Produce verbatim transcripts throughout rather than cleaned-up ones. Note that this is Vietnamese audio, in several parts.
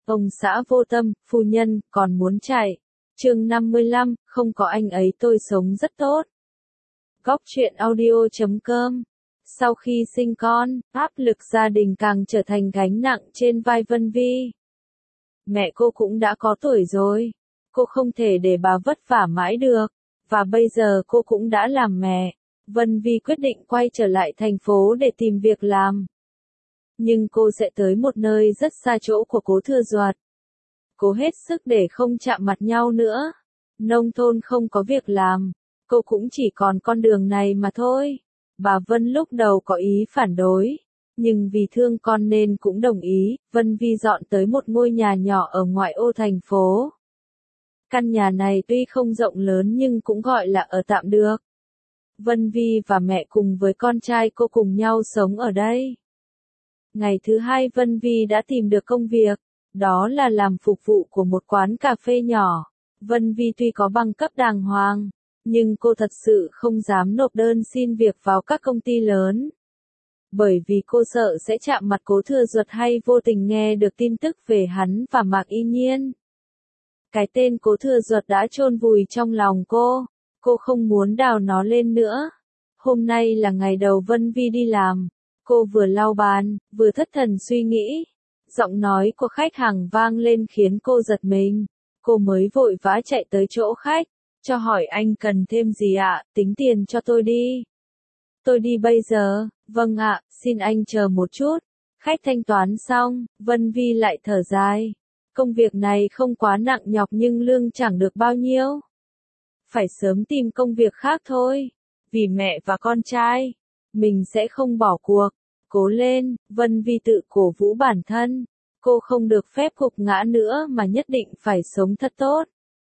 Ông xã vô tâm, phu nhân, còn muốn chạy. Chương năm mươi lăm, không có anh ấy tôi sống rất tốt. Góc truyện audio chấm com. Sau khi sinh con, áp lực gia đình càng trở thành gánh nặng trên vai Vân Vi. Mẹ cô cũng đã có tuổi rồi. Cô không thể để bà vất vả mãi được. Và bây giờ cô cũng đã làm mẹ. Vân Vi quyết định quay trở lại thành phố để tìm việc làm. Nhưng cô sẽ tới một nơi rất xa chỗ của Cố Thừa Duật. Cố hết sức để không chạm mặt nhau nữa. Nông thôn không có việc làm. Cô cũng chỉ còn con đường này mà thôi. Bà Vân lúc đầu có ý phản đối. Nhưng vì thương con nên cũng đồng ý. Vân Vi dọn tới một ngôi nhà nhỏ ở ngoại ô thành phố. Căn nhà này tuy không rộng lớn nhưng cũng gọi là ở tạm được. Vân Vi và mẹ cùng với con trai cô cùng nhau sống ở đây. Ngày thứ hai Vân Vi đã tìm được công việc, đó là làm phục vụ của một quán cà phê nhỏ. Vân Vi tuy có bằng cấp đàng hoàng, nhưng cô thật sự không dám nộp đơn xin việc vào các công ty lớn. Bởi vì cô sợ sẽ chạm mặt Cố Thừa Duật hay vô tình nghe được tin tức về hắn và Mạc Y Nhiên. Cái tên Cố Thừa Duật đã chôn vùi trong lòng cô, cô không muốn đào nó lên nữa. Hôm nay là ngày đầu Vân Vi đi làm. Cô vừa lau bàn, vừa thất thần suy nghĩ. Giọng nói của khách hàng vang lên khiến cô giật mình. Cô mới vội vã chạy tới chỗ khách. Cho hỏi anh cần thêm gì ạ, tính tiền cho tôi đi. Tôi đi bây giờ, vâng ạ, xin anh chờ một chút. Khách thanh toán xong, Vân Vi lại thở dài. Công việc này không quá nặng nhọc nhưng lương chẳng được bao nhiêu. Phải sớm tìm công việc khác thôi. Vì mẹ và con trai, mình sẽ không bỏ cuộc. Cố lên, Vân Vi tự cổ vũ bản thân. Cô không được phép gục ngã nữa mà nhất định phải sống thật tốt.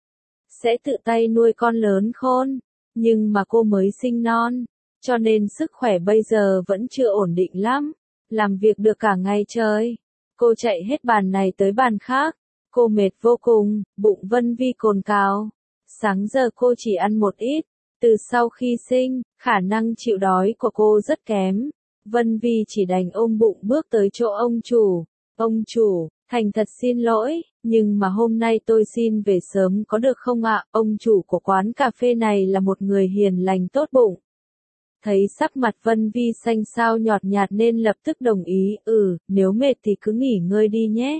Sẽ tự tay nuôi con lớn khôn. Nhưng mà cô mới sinh non. Cho nên sức khỏe bây giờ vẫn chưa ổn định lắm. Làm việc được cả ngày trời. Cô chạy hết bàn này tới bàn khác. Cô mệt vô cùng, bụng Vân Vi cồn cào. Sáng giờ cô chỉ ăn một ít. Từ sau khi sinh, khả năng chịu đói của cô rất kém. Vân Vi chỉ đành ôm bụng bước tới chỗ ông chủ. Ông chủ, thành thật xin lỗi, nhưng mà hôm nay tôi xin về sớm có được không ạ? Ông chủ của quán cà phê này là một người hiền lành tốt bụng. Thấy sắc mặt Vân Vi xanh xao nhọt nhạt nên lập tức đồng ý, ừ, nếu mệt thì cứ nghỉ ngơi đi nhé.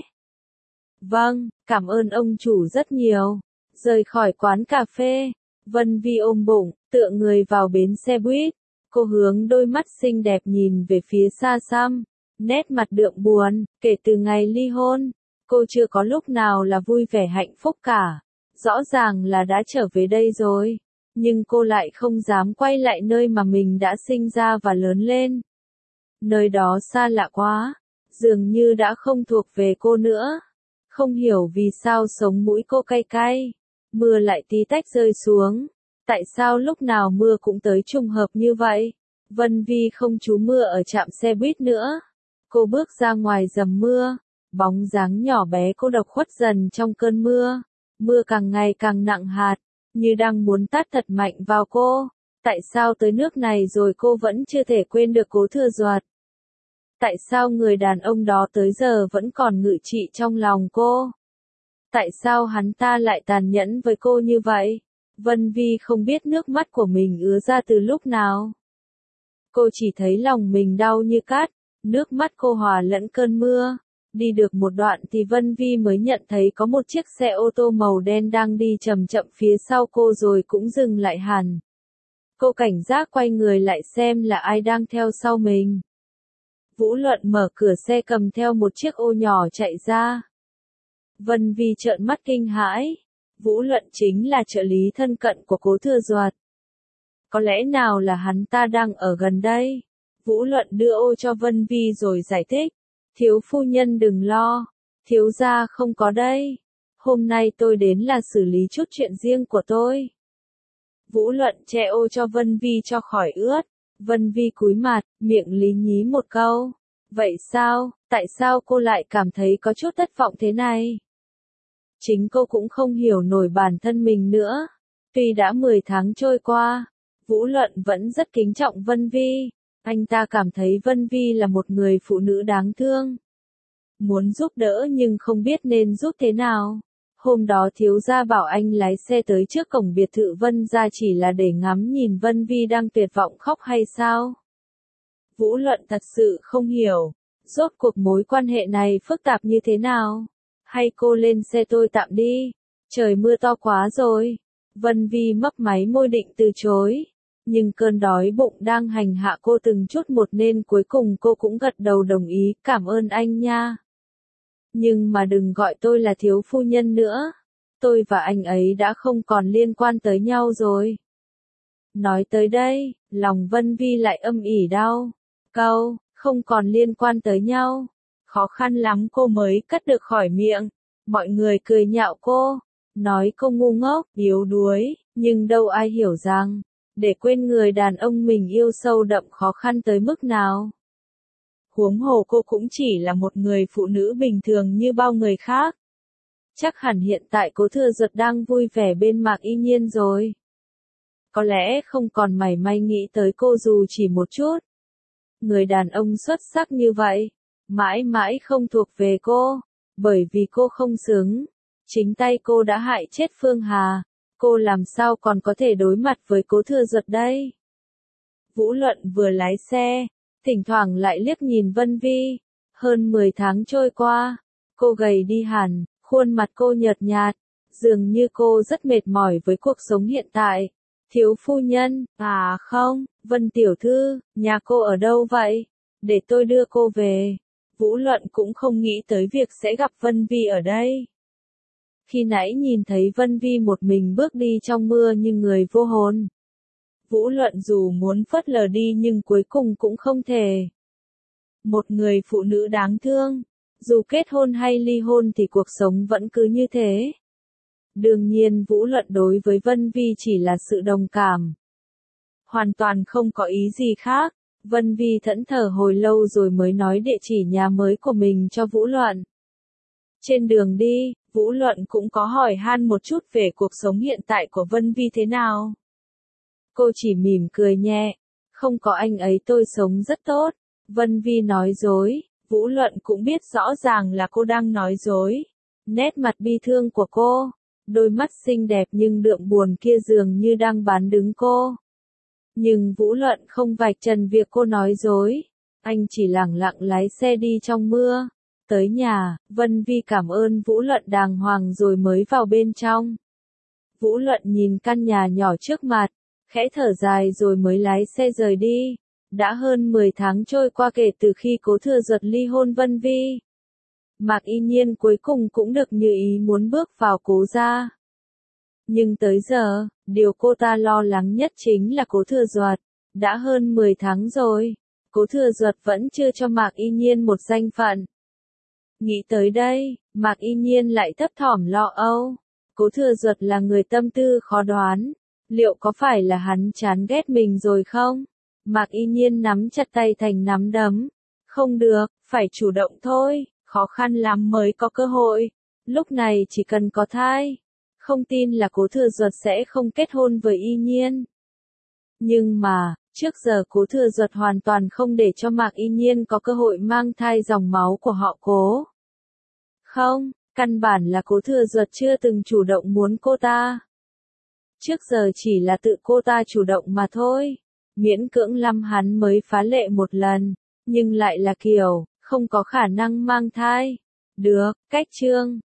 Vâng, cảm ơn ông chủ rất nhiều. Rời khỏi quán cà phê, Vân Vi ôm bụng, tựa người vào bến xe buýt. Cô hướng đôi mắt xinh đẹp nhìn về phía xa xăm, nét mặt đượm buồn, kể từ ngày ly hôn, cô chưa có lúc nào là vui vẻ hạnh phúc cả. Rõ ràng là đã trở về đây rồi, nhưng cô lại không dám quay lại nơi mà mình đã sinh ra và lớn lên. Nơi đó xa lạ quá, dường như đã không thuộc về cô nữa. Không hiểu vì sao sống mũi cô cay cay, mưa lại tí tách rơi xuống. Tại sao lúc nào mưa cũng tới trùng hợp như vậy? Vân Vi không trú mưa ở trạm xe buýt nữa. Cô bước ra ngoài dầm mưa. Bóng dáng nhỏ bé cô độc khuất dần trong cơn mưa. Mưa càng ngày càng nặng hạt, như đang muốn tát thật mạnh vào cô. Tại sao tới nước này rồi cô vẫn chưa thể quên được Cố Thừa Duật? Tại sao người đàn ông đó tới giờ vẫn còn ngự trị trong lòng cô? Tại sao hắn ta lại tàn nhẫn với cô như vậy? Vân Vi không biết nước mắt của mình ứa ra từ lúc nào. Cô chỉ thấy lòng mình đau như cát, nước mắt cô hòa lẫn cơn mưa. Đi được một đoạn thì Vân Vi mới nhận thấy có một chiếc xe ô tô màu đen đang đi chậm chậm phía sau cô rồi cũng dừng lại hẳn. Cô cảnh giác quay người lại xem là ai đang theo sau mình. Vũ Luận mở cửa xe cầm theo một chiếc ô nhỏ chạy ra. Vân Vi trợn mắt kinh hãi. Vũ Luận chính là trợ lý thân cận của Cố Thừa Duật. Có lẽ nào là hắn ta đang ở gần đây? Vũ Luận đưa ô cho Vân Vi rồi giải thích. Thiếu phu nhân đừng lo. Thiếu gia không có đây. Hôm nay tôi đến là xử lý chút chuyện riêng của tôi. Vũ Luận che ô cho Vân Vi cho khỏi ướt. Vân Vi cúi mặt, miệng lý nhí một câu. Vậy sao, tại sao cô lại cảm thấy có chút thất vọng thế này? Chính cô cũng không hiểu nổi bản thân mình nữa. Tuy đã mười tháng trôi qua, Vũ Luận vẫn rất kính trọng Vân Vi. Anh ta cảm thấy Vân Vi là một người phụ nữ đáng thương. muốn giúp đỡ nhưng không biết nên giúp thế nào. Hôm đó thiếu gia bảo anh lái xe tới trước cổng biệt thự Vân gia chỉ là để ngắm nhìn Vân Vi đang tuyệt vọng khóc hay sao? Vũ Luận thật sự không hiểu, rốt cuộc mối quan hệ này phức tạp như thế nào? Hay cô lên xe tôi tạm đi, trời mưa to quá rồi. Vân Vi mấp máy môi định từ chối, nhưng cơn đói bụng đang hành hạ cô từng chút một nên cuối cùng cô cũng gật đầu đồng ý, cảm ơn anh nha. Nhưng mà đừng gọi tôi là thiếu phu nhân nữa, tôi và anh ấy đã không còn liên quan tới nhau rồi. Nói tới đây, lòng Vân Vi lại âm ỉ đau. Câu, không còn liên quan tới nhau. Khó khăn lắm cô mới cất được khỏi miệng. Mọi người cười nhạo cô, nói cô ngu ngốc, yếu đuối, nhưng đâu ai hiểu rằng, để quên người đàn ông mình yêu sâu đậm khó khăn tới mức nào. Huống hồ cô cũng chỉ là một người phụ nữ bình thường như bao người khác. Chắc hẳn hiện tại Cố Thừa Duật đang vui vẻ bên Mạc Y Nhiên rồi. Có lẽ không còn mảy may nghĩ tới cô dù chỉ một chút. Người đàn ông xuất sắc như vậy, mãi mãi không thuộc về cô, bởi vì cô không xứng. Chính tay cô đã hại chết Phương Hà, cô làm sao còn có thể đối mặt với Cố Thừa Duật đây? Vũ Luận vừa lái xe, thỉnh thoảng lại liếc nhìn Vân Vi. Hơn mười tháng trôi qua, cô gầy đi hẳn, khuôn mặt cô nhợt nhạt, dường như cô rất mệt mỏi với cuộc sống hiện tại. Thiếu phu nhân, à không, Vân tiểu thư, nhà cô ở đâu vậy? Để tôi đưa cô về. Vũ Luận cũng không nghĩ tới việc sẽ gặp Vân Vi ở đây. Khi nãy nhìn thấy Vân Vi một mình bước đi trong mưa như người vô hồn. Vũ Luận dù muốn phớt lờ đi nhưng cuối cùng cũng không thể. Một người phụ nữ đáng thương, dù kết hôn hay ly hôn thì cuộc sống vẫn cứ như thế. Đương nhiên Vũ Luận đối với Vân Vi chỉ là sự đồng cảm. Hoàn toàn không có ý gì khác. Vân Vi thẫn thờ hồi lâu rồi mới nói địa chỉ nhà mới của mình cho Vũ Luận. Trên đường đi, Vũ Luận cũng có hỏi han một chút về cuộc sống hiện tại của Vân Vi thế nào. Cô chỉ mỉm cười nhẹ, không có anh ấy tôi sống rất tốt. Vân Vi nói dối, Vũ Luận cũng biết rõ ràng là cô đang nói dối. Nét mặt bi thương của cô, đôi mắt xinh đẹp nhưng đượm buồn kia dường như đang bán đứng cô. Nhưng Vũ Luận không vạch trần việc cô nói dối, anh chỉ lẳng lặng lái xe đi trong mưa. Tới nhà, Vân Vi cảm ơn Vũ Luận đàng hoàng rồi mới vào bên trong. Vũ Luận nhìn căn nhà nhỏ trước mặt, khẽ thở dài rồi mới lái xe rời đi. Đã hơn mười tháng trôi qua kể từ khi Cố Thừa Duật ly hôn Vân Vi. Mạc Y Nhiên cuối cùng cũng được như ý muốn bước vào Cố gia. Nhưng tới giờ, điều cô ta lo lắng nhất chính là Cố Thừa Duật. Đã hơn mười tháng rồi, Cố Thừa Duật vẫn chưa cho Mạc Y Nhiên một danh phận. Nghĩ tới đây, Mạc Y Nhiên lại thấp thỏm lo âu. Cố Thừa Duật là người tâm tư khó đoán. Liệu có phải là hắn chán ghét mình rồi không? Mạc Y Nhiên nắm chặt tay thành nắm đấm. Không được, phải chủ động thôi, khó khăn lắm mới có cơ hội. Lúc này chỉ cần có thai. Không tin là Cố Thừa Duật sẽ không kết hôn với Y Nhiên. Nhưng mà, trước giờ Cố Thừa Duật hoàn toàn không để cho Mạc Y Nhiên có cơ hội mang thai dòng máu của họ Cố. Không, căn bản là Cố Thừa Duật chưa từng chủ động muốn cô ta. Trước giờ chỉ là tự cô ta chủ động mà thôi. Miễn cưỡng lăm hắn mới phá lệ một lần, nhưng lại là kiểu, không có khả năng mang thai. Được, cách chương.